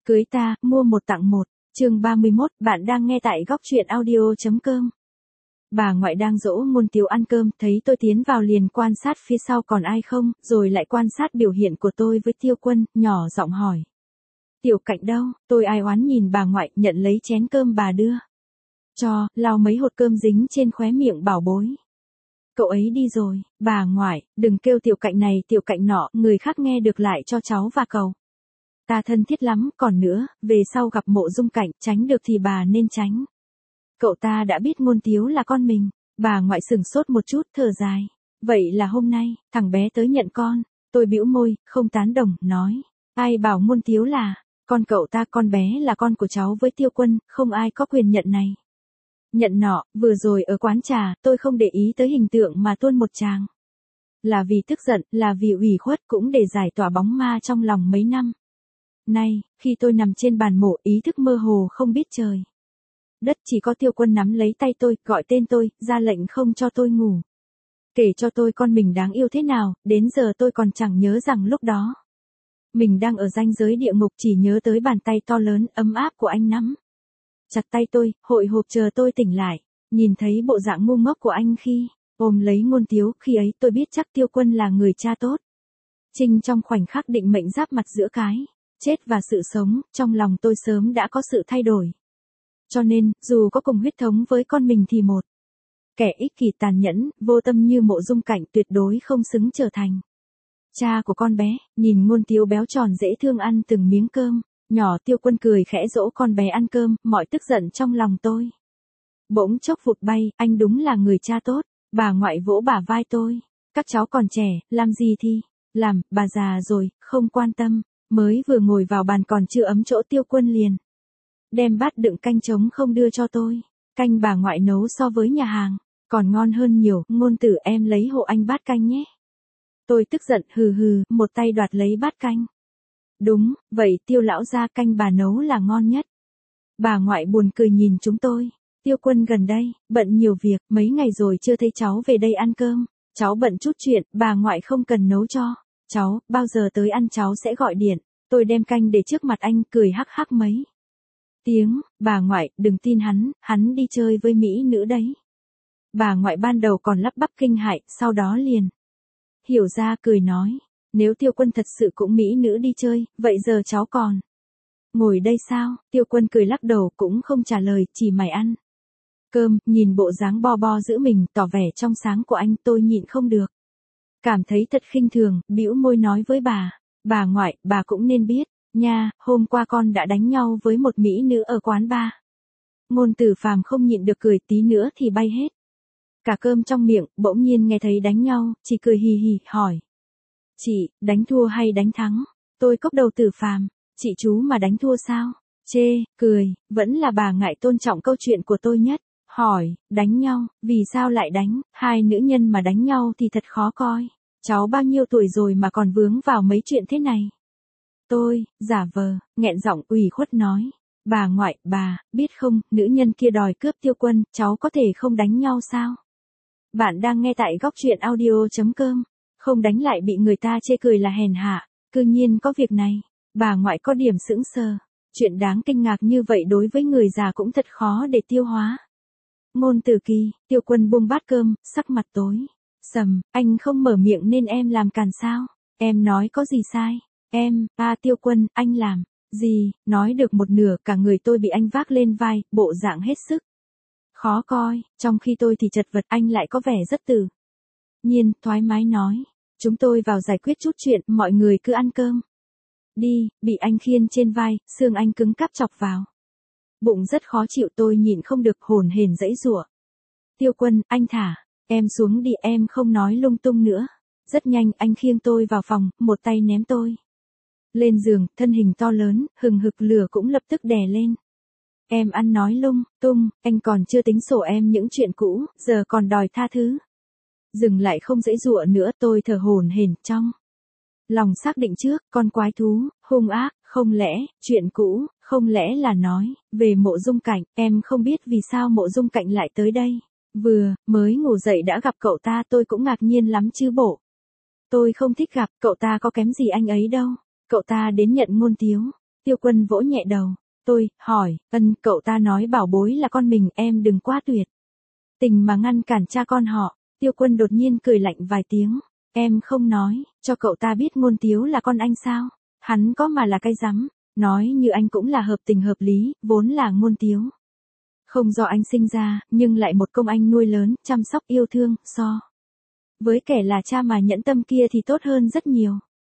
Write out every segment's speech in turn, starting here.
Cưới ta, mua một tặng một. Chương 31, bạn đang nghe tại góc truyện audio.com. Bà ngoại đang dỗ Ngôn Tiếu ăn cơm, thấy tôi tiến vào liền quan sát phía sau còn ai không, rồi lại quan sát biểu hiện của tôi với Tiêu Quân, nhỏ giọng hỏi. Tiểu Cạnh đâu? Tôi ai oán nhìn bà ngoại, nhận lấy chén cơm bà đưa. Cho, lau mấy hột cơm dính trên khóe miệng bảo bối. Cậu ấy đi rồi, bà ngoại, đừng kêu Tiểu Cạnh này Tiểu Cạnh nọ, người khác nghe được lại cho cháu và cậu. Ta thân thiết lắm, còn nữa, về sau gặp Mộ Dung Cảnh, tránh được thì bà nên tránh. Cậu ta đã biết Ngôn Tiếu là con mình, bà ngoại sửng sốt một chút, thở dài. Vậy là hôm nay, thằng bé tới nhận con, tôi bĩu môi, không tán đồng, nói. Ai bảo Ngôn Tiếu là, con cậu ta, con bé là con của cháu với Tiêu Quân, không ai có quyền nhận này. Nhận nọ, vừa rồi ở quán trà, tôi không để ý tới hình tượng mà tuôn một tràng. Là vì tức giận, là vì ủy khuất, cũng để giải tỏa bóng ma trong lòng mấy năm. Nay, khi tôi nằm trên bàn mổ, ý thức mơ hồ không biết trời đất, chỉ có Tiêu Quân nắm lấy tay tôi, gọi tên tôi, ra lệnh không cho tôi ngủ. Kể cho tôi con mình đáng yêu thế nào, đến giờ tôi còn chẳng nhớ rằng lúc đó mình đang ở ranh giới địa ngục, chỉ nhớ tới bàn tay to lớn, ấm áp của anh nắm chặt tay tôi, hội hộp chờ tôi tỉnh lại. Nhìn thấy bộ dạng ngu ngốc của anh khi ôm lấy Ngôn Tiếu, khi ấy tôi biết chắc Tiêu Quân là người cha tốt. Trinh trong khoảnh khắc định mệnh giáp mặt giữa cái chết và sự sống, trong lòng tôi sớm đã có sự thay đổi. Cho nên, dù có cùng huyết thống với con mình thì một kẻ ích kỷ tàn nhẫn, vô tâm như Mộ Dung Cảnh tuyệt đối không xứng trở thành cha của con bé. Nhìn Ngôn Tiếu béo tròn dễ thương ăn từng miếng cơm nhỏ, Tiêu Quân cười khẽ dỗ con bé ăn cơm, mọi tức giận trong lòng tôi bỗng chốc vụt bay. Anh đúng là người cha tốt. Bà ngoại vỗ bả vai tôi. Các cháu còn trẻ, làm gì thì làm, bà già rồi, không quan tâm. Mới vừa ngồi vào bàn còn chưa ấm chỗ, Tiêu Quân liền đem bát đựng canh trống không đưa cho tôi. Canh bà ngoại nấu so với nhà hàng còn ngon hơn nhiều. Ngôn tử, em lấy hộ anh bát canh nhé. Tôi tức giận, hừ hừ, một tay đoạt lấy bát canh. Đúng, vậy Tiêu lão gia, canh bà nấu là ngon nhất. Bà ngoại buồn cười nhìn chúng tôi. Tiêu Quân gần đây bận nhiều việc, mấy ngày rồi chưa thấy cháu về đây ăn cơm. Cháu bận chút chuyện, bà ngoại không cần nấu cho cháu, bao giờ tới ăn cháu sẽ gọi điện. Tôi đem canh để trước mặt anh, cười hắc hắc mấy tiếng. Bà ngoại, đừng tin hắn đi chơi với mỹ nữ đấy. Bà ngoại ban đầu còn lắp bắp kinh hãi, sau đó liền hiểu ra, cười nói. Nếu Tiêu Quân thật sự cũng mỹ nữ đi chơi, vậy giờ cháu còn ngồi đây sao? Tiêu Quân cười lắc đầu, cũng không trả lời, chỉ mải ăn cơm. Nhìn bộ dáng bo bo giữ mình, tỏ vẻ trong sáng của anh, tôi nhịn không được cảm thấy thật khinh thường, bĩu môi nói với bà ngoại, bà cũng nên biết nha, hôm qua con đã đánh nhau với một mỹ nữ ở quán bar. Ngôn Tử Phàm không nhịn được cười, tí nữa thì bay hết cả cơm trong miệng. Bỗng nhiên nghe thấy đánh nhau, chỉ cười hì hì, hỏi. Chị, đánh thua hay đánh thắng? Tôi cốc đầu. Tử Phàm, chị chú mà đánh thua sao? Chê, cười, vẫn là bà ngại tôn trọng câu chuyện của tôi nhất. Hỏi, đánh nhau, vì sao lại đánh? Hai nữ nhân mà đánh nhau thì thật khó coi. Cháu bao nhiêu tuổi rồi mà còn vướng vào mấy chuyện thế này? Tôi, giả vờ, nghẹn giọng ủy khuất nói. Bà ngoại, bà, biết không, nữ nhân kia đòi cướp Tiêu Quân, cháu có thể không đánh nhau sao? Bạn đang nghe tại góc truyện audio.com. Không đánh lại bị người ta chê cười là hèn hạ, cư nhiên có việc này. Bà ngoại có điểm sững sờ. Chuyện đáng kinh ngạc như vậy đối với người già cũng thật khó để tiêu hóa. Ngôn Tử Kỳ, Tiêu Quân buông bát cơm, sắc mặt tối sầm. Anh không mở miệng nên em làm càn sao? Em nói có gì sai? Tiêu Quân, anh làm gì? Nói được một nửa, cả người tôi bị anh vác lên vai, bộ dạng hết sức khó coi. Trong khi tôi thì chật vật, anh lại có vẻ rất tự nhiên, thoải mái nói. Chúng tôi vào giải quyết chút chuyện, mọi người cứ ăn cơm đi. Bị anh khiêng trên vai, xương anh cứng cáp chọc vào bụng rất khó chịu, tôi nhịn không được hổn hển giãy giụa. Tiêu Quân, anh thả em xuống đi, em không nói lung tung nữa. Rất nhanh, anh khiêng tôi vào phòng, một tay ném tôi lên giường, thân hình to lớn, hừng hực lửa cũng lập tức đè lên. Em ăn nói lung tung, anh còn chưa tính sổ em những chuyện cũ, giờ còn đòi tha thứ. Dừng lại, không giãy giụa nữa, tôi thở hổn hển trong lòng xác định trước, con quái thú hung ác, không lẽ chuyện cũ, không lẽ là nói về Mộ Dung Cảnh? Em không biết vì sao Mộ Dung Cảnh lại tới đây. Vừa mới ngủ dậy đã gặp cậu ta, tôi cũng ngạc nhiên lắm chứ bộ. Tôi không thích gặp, cậu ta có kém gì anh ấy đâu. Cậu ta đến nhận Ngôn Tiếu. Tiêu Quân vỗ nhẹ đầu. Tôi, hỏi, cậu ta nói bảo bối là con mình, em đừng quá tuyệt tình mà ngăn cản cha con họ. Tiêu Quân đột nhiên cười lạnh vài tiếng. Em không nói, cho cậu ta biết Ngôn Tiếu là con anh sao? Hắn có mà là cái rắm, nói như anh cũng là hợp tình hợp lý, vốn là Ngôn Tiếu không do anh sinh ra, nhưng lại một công anh nuôi lớn, chăm sóc yêu thương, so với kẻ là cha mà nhẫn tâm kia thì tốt hơn rất nhiều.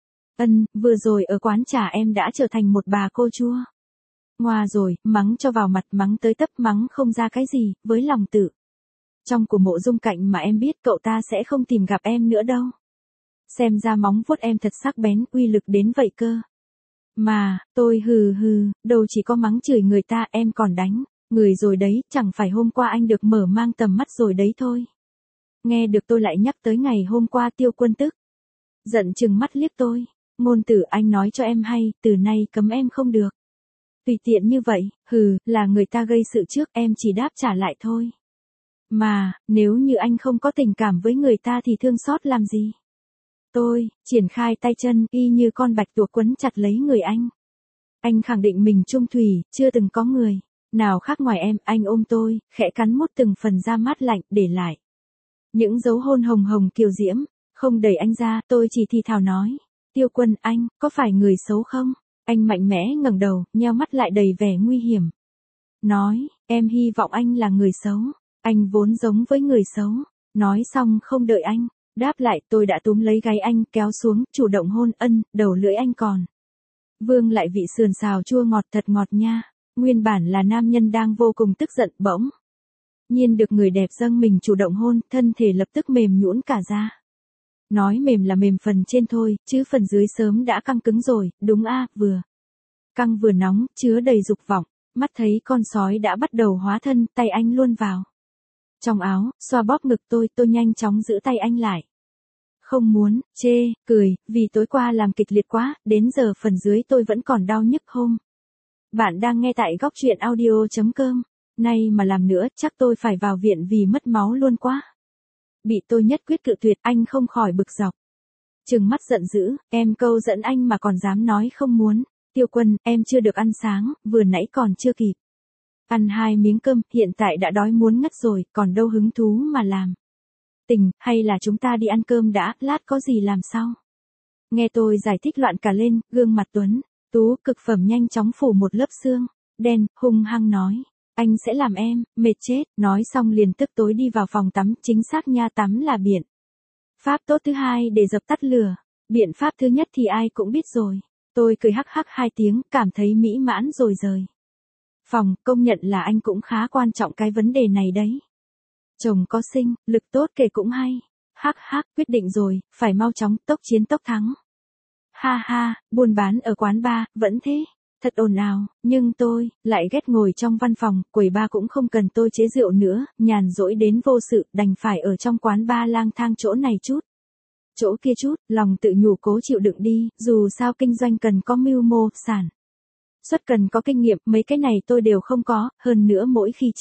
Vừa rồi ở quán trà em đã trở thành một bà cô chua ngoa rồi, mắng cho vào mặt, mắng tới tấp, mắng không ra cái gì, với lòng tự trong của Mộ Dung Cạnh mà em biết cậu ta sẽ không tìm gặp em nữa đâu. Xem ra móng vuốt em thật sắc bén, uy lực đến vậy cơ. Mà, tôi đâu chỉ có mắng chửi người ta, em còn đánh người rồi đấy, chẳng phải hôm qua anh được mở mang tầm mắt rồi đấy thôi. Nghe được tôi lại nhắc tới ngày hôm qua. Tiêu Quân tức giận chừng mắt liếc tôi. Ngôn tử, anh nói cho em hay, từ nay cấm em không được tùy tiện như vậy. Là người ta gây sự trước, em chỉ đáp trả lại thôi. Mà, nếu như anh không có tình cảm với người ta thì thương xót làm gì? Tôi triển khai tay chân, y như con bạch tuộc quấn chặt lấy người anh. Anh khẳng định mình trung thủy, chưa từng có người nào khác ngoài em. Anh ôm tôi, khẽ cắn mút từng phần da mát lạnh, để lại những dấu hôn hồng hồng kiều diễm. Không đẩy anh ra, tôi chỉ thì thào nói. Tiêu Quân, anh có phải người xấu không? Anh mạnh mẽ ngẩng đầu, nheo mắt lại đầy vẻ nguy hiểm. Nói, em hy vọng anh là người xấu. Anh vốn giống với người xấu. Nói xong không đợi anh đáp lại, tôi đã túm lấy gáy anh, kéo xuống, chủ động hôn. Đầu lưỡi anh còn vương lại vị sườn xào chua ngọt, thật ngọt nha. Nguyên bản là nam nhân đang vô cùng tức giận, bỗng nhiên được người đẹp dâng mình chủ động hôn, thân thể lập tức mềm nhũn cả ra. Nói mềm là mềm phần trên thôi, chứ phần dưới sớm đã căng cứng rồi. Đúng vừa căng vừa nóng, chứa đầy dục vọng. Mắt thấy con sói đã bắt đầu hóa thân, tay anh luôn vào trong áo, xoa bóp ngực tôi nhanh chóng giữ tay anh lại. Không muốn cười, vì tối qua làm kịch liệt quá, đến giờ phần dưới tôi vẫn còn đau nhức. Bạn đang nghe tại góc truyện audio.com. Nay mà làm nữa, chắc tôi phải vào viện vì mất máu luôn quá. Bị tôi nhất quyết cự tuyệt, anh không khỏi bực dọc trừng mắt giận dữ. Em câu dẫn anh mà còn dám nói không muốn. Tiêu Quân, em chưa được ăn sáng, vừa nãy còn chưa kịp ăn 2 miếng cơm, hiện tại đã đói muốn ngất rồi, còn đâu hứng thú mà làm tình, hay là chúng ta đi ăn cơm đã, lát có gì làm sau. Nghe tôi giải thích loạn cả lên, gương mặt tuấn tú cực phẩm nhanh chóng phủ một lớp xương đen, hung hăng nói. Anh sẽ làm em mệt chết. Nói xong liền tức tối đi vào phòng tắm. Chính xác nha, tắm là biện pháp tốt thứ hai để dập tắt lửa. Biện pháp thứ nhất thì ai cũng biết rồi. Tôi cười hắc hắc 2 tiếng, cảm thấy mỹ mãn rồi rời phòng. Công nhận là anh cũng khá quan trọng cái vấn đề này đấy. Chồng có sinh, lực tốt kể cũng hay. Hắc hắc, quyết định rồi, phải mau chóng, tốc chiến tốc thắng. Ha ha, buôn bán ở quán bar, vẫn thế. Thật ồn ào, nhưng tôi lại ghét ngồi trong văn phòng. Quầy bar cũng không cần tôi chế rượu nữa, nhàn rỗi đến vô sự, đành phải ở trong quán bar lang thang chỗ này chút chỗ kia chút, lòng tự nhủ cố chịu đựng đi, dù sao kinh doanh cần có mưu mô, sản xuất cần có kinh nghiệm, mấy cái này tôi đều không có. Hơn nữa mỗi khi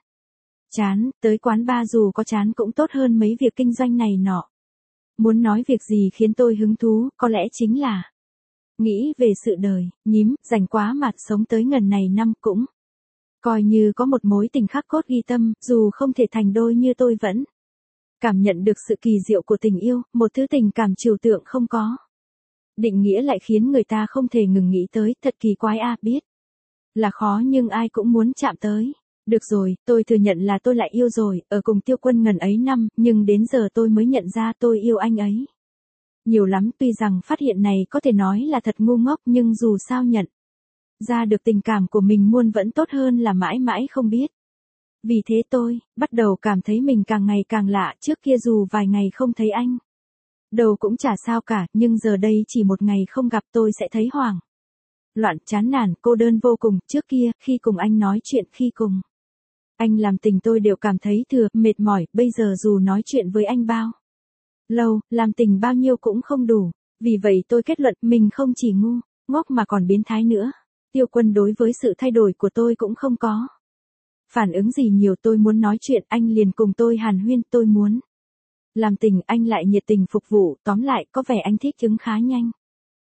chán, tới quán bar dù có chán cũng tốt hơn mấy việc kinh doanh này nọ. Muốn nói việc gì khiến tôi hứng thú, có lẽ chính là nghĩ về sự đời. Rảnh quá mà, sống tới ngần này năm cũng coi như có một mối tình khắc cốt ghi tâm, dù không thể thành đôi như tôi vẫn cảm nhận được sự kỳ diệu của tình yêu, một thứ tình cảm trừu tượng không có định nghĩa lại khiến người ta không thể ngừng nghĩ tới. Thật kỳ quái biết là khó nhưng ai cũng muốn chạm tới. Được rồi, tôi thừa nhận là tôi lại yêu rồi, ở cùng Tiêu Quân ngần ấy năm, nhưng đến giờ tôi mới nhận ra tôi yêu anh ấy nhiều lắm. Tuy rằng phát hiện này có thể nói là thật ngu ngốc, nhưng dù sao nhận ra được tình cảm của mình muôn vẫn tốt hơn là mãi mãi không biết. Vì thế tôi bắt đầu cảm thấy mình càng ngày càng lạ. Trước kia dù vài ngày không thấy anh đâu cũng chả sao cả, nhưng giờ đây chỉ một ngày không gặp tôi sẽ thấy hoảng loạn, chán nản, cô đơn vô cùng. Trước kia, khi cùng anh nói chuyện, khi cùng anh làm tình tôi đều cảm thấy thừa, mệt mỏi. Bây giờ dù nói chuyện với anh bao lâu, làm tình bao nhiêu cũng không đủ. Vì vậy tôi kết luận mình không chỉ ngu ngốc mà còn biến thái nữa. Tiêu Quân đối với sự thay đổi của tôi cũng không có phản ứng gì nhiều. Tôi muốn nói chuyện, anh liền cùng tôi hàn huyên. Tôi muốn làm tình, anh lại nhiệt tình phục vụ. Tóm lại, có vẻ anh thích ứng khá nhanh.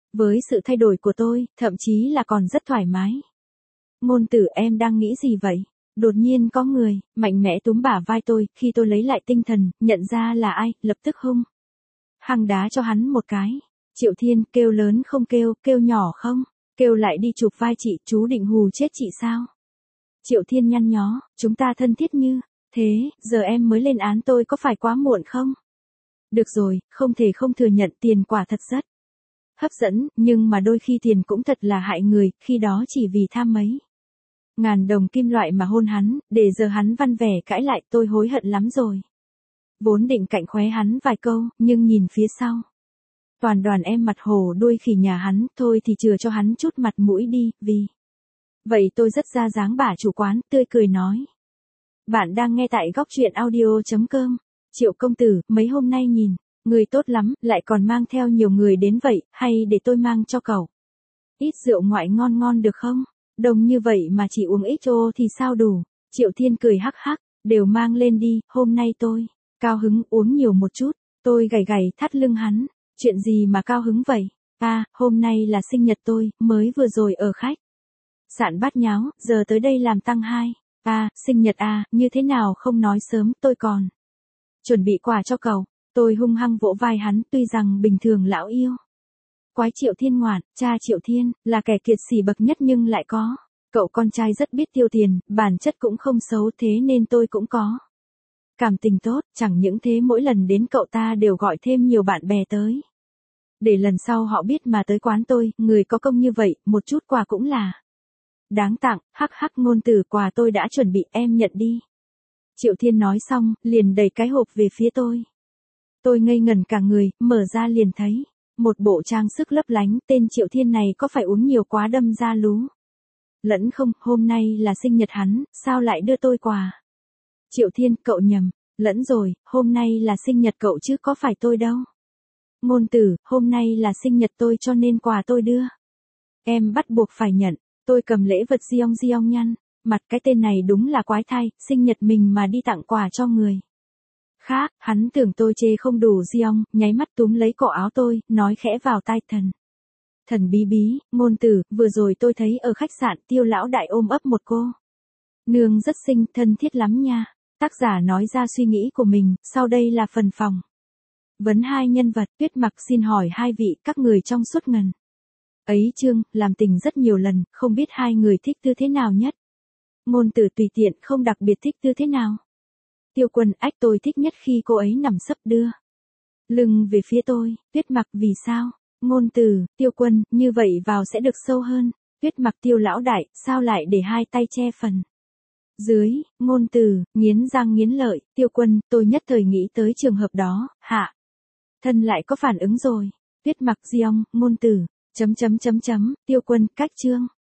Với sự thay đổi của tôi, thậm chí là còn rất thoải mái. Ngôn tử em đang nghĩ gì vậy? Đột nhiên có người, mạnh mẽ túm bả vai tôi, khi tôi lấy lại tinh thần, nhận ra là ai, lập tức hung hăng đá cho hắn một cái. Triệu Thiên, kêu lớn không kêu, kêu nhỏ không? Kêu lại đi chụp vai chị, chú định hù chết chị sao? Triệu Thiên nhăn nhó, chúng ta thân thiết như thế, giờ em mới lên án tôi có phải quá muộn không? Được rồi, không thể không thừa nhận tiền quả thật rất hấp dẫn, nhưng mà đôi khi tiền cũng thật là hại người, khi đó chỉ vì tham mấy ngàn đồng kim loại mà hôn hắn, để giờ hắn văn vẻ cãi lại, tôi hối hận lắm rồi. Vốn định cạnh khóe hắn vài câu, nhưng nhìn phía sau. Toàn đoàn em mặt hổ đuôi khỉ nhà hắn, thôi thì chừa cho hắn chút mặt mũi đi, vì vậy tôi rất ra dáng bả chủ quán, tươi cười nói. Bạn đang nghe tại góc truyện audio.com. Triệu công tử, mấy hôm nay nhìn, người tốt lắm, lại còn mang theo nhiều người đến vậy, hay để tôi mang cho cậu ít rượu ngoại ngon ngon được không? Đồng như vậy mà chỉ uống ít ô thì sao đủ? Triệu Thiên cười hắc hắc, đều mang lên đi, hôm nay tôi cao hứng uống nhiều một chút. Tôi gảy gảy thắt lưng hắn, chuyện gì mà cao hứng vậy? Hôm nay là sinh nhật tôi, mới vừa rồi ở khách sạn Bát Nháo, giờ tới đây làm tăng 2. Sinh nhật như thế nào không nói sớm, tôi còn chuẩn bị quà cho cậu. Tôi hung hăng vỗ vai hắn, tuy rằng bình thường lão yêu quái Triệu Thiên ngoạn, cha Triệu Thiên, là kẻ kiệt sỉ bậc nhất nhưng lại có cậu con trai rất biết tiêu tiền, bản chất cũng không xấu, thế nên tôi cũng có cảm tình tốt, chẳng những thế mỗi lần đến cậu ta đều gọi thêm nhiều bạn bè tới. Để lần sau họ biết mà tới quán tôi, người có công như vậy, một chút quà cũng là đáng tặng. Hắc hắc, ngôn tử, quà tôi đã chuẩn bị, em nhận đi. Triệu Thiên nói xong, liền đẩy cái hộp về phía tôi. Tôi ngây ngẩn cả người, mở ra liền thấy một bộ trang sức lấp lánh, tên Triệu Thiên này có phải uống nhiều quá đâm ra lú lẫn không? Hôm nay là sinh nhật hắn, sao lại đưa tôi quà? Triệu Thiên, cậu nhầm lẫn rồi, hôm nay là sinh nhật cậu chứ có phải tôi đâu. Ngôn tử, hôm nay là sinh nhật tôi cho nên quà tôi đưa. Em bắt buộc phải nhận. Tôi cầm lễ vật diong nhăn mặt, cái tên này đúng là quái thai, sinh nhật mình mà đi tặng quà cho người khác. Hắn tưởng tôi chê không đủ diong, nháy mắt túm lấy cổ áo tôi, nói khẽ vào tai thần bí bí. Ngôn tử, vừa rồi tôi thấy ở khách sạn Tiêu lão đại ôm ấp một cô nương rất xinh, thân thiết lắm nha. Tác giả nói ra suy nghĩ của mình, sau đây là phần phỏng vấn hai nhân vật. Tuyết Mặc xin hỏi hai vị, các người trong suốt ngần ấy chương làm tình rất nhiều lần, không biết hai người thích tư thế nào nhất? Ngôn tử, tùy tiện, không đặc biệt thích tư thế nào. Tiêu Quân, ách, tôi thích nhất khi cô ấy nằm sấp đưa lưng về phía tôi. Tuyết Mặc, vì sao? Ngôn tử, Tiêu Quân, như vậy vào sẽ được sâu hơn. Tuyết Mặc, Tiêu lão đại, sao lại để hai tay che phần dưới? Ngôn tử, nghiến răng nghiến lợi. Tiêu Quân, tôi nhất thời nghĩ tới trường hợp đó, hạ thân lại có phản ứng rồi. Tuyết Mặc, diong. Ngôn tử, Tiêu Quân, cách chương.